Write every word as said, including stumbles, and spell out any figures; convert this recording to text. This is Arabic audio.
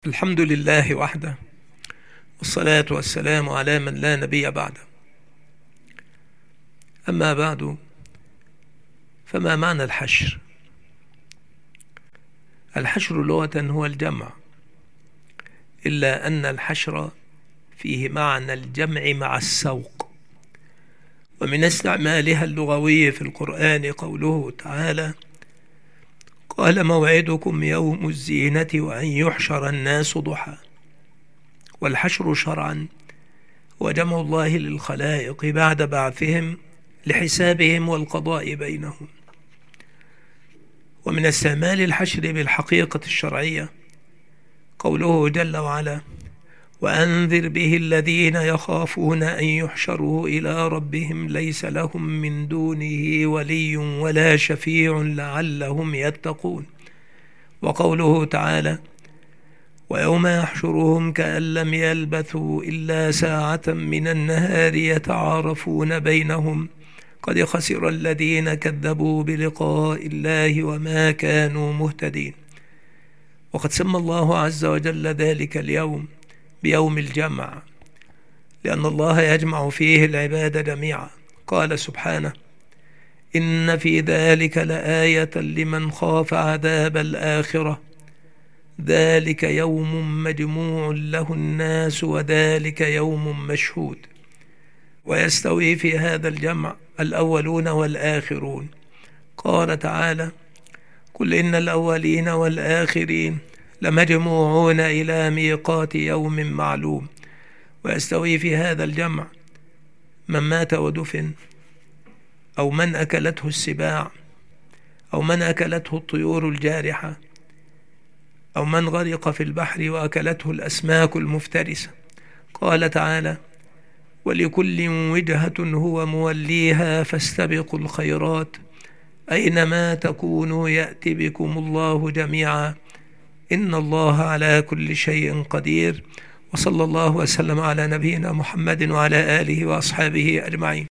الحمد لله وحده، والصلاة والسلام على من لا نبي بعده. أما بعد، فما معنى الحشر؟ الحشر لغة هو الجمع، إلا أن الحشر فيه معنى الجمع مع السوق. ومن استعمالها اللغوي في القرآن قوله تعالى: قال موعدكم يوم الزينة وأن يحشر الناس ضحى. والحشر شرعا هو جمع الله للخلائق بعد بعثهم لحسابهم والقضاء بينهم. ومن استعمال الحشر بالحقيقة الشرعية قوله جل وعلا: وأنذر به الذين يخافون أن يحشروا إلى ربهم ليس لهم من دونه ولي ولا شفيع لعلهم يتقون. وقوله تعالى: ويوم يحشرهم كأن لم يلبثوا إلا ساعة من النهار يتعارفون بينهم قد خسر الذين كذبوا بلقاء الله وما كانوا مهتدين. وقد سمى الله عز وجل ذلك اليوم بيوم الجمع، لأن الله يجمع فيه العباد جميعا. قال سبحانه: إن في ذلك لآية لمن خاف عذاب الآخرة ذلك يوم مجموع له الناس وذلك يوم مشهود. ويستوي في هذا الجمع الأولون والآخرون. قال تعالى: قل إن الأولين والآخرين لمجموعون إلى ميقات يوم معلوم. ويستوي في هذا الجمع من مات ودفن، أو من أكلته السباع، أو من أكلته الطيور الجارحة، أو من غرق في البحر وأكلته الأسماك المفترسة. قال تعالى: ولكل وجهة هو موليها فاستبقوا الخيرات أينما تكونوا يأتي بكم الله جميعا إن الله على كل شيء قدير. وصلى الله وسلم على نبينا محمد وعلى آله وأصحابه أجمعين.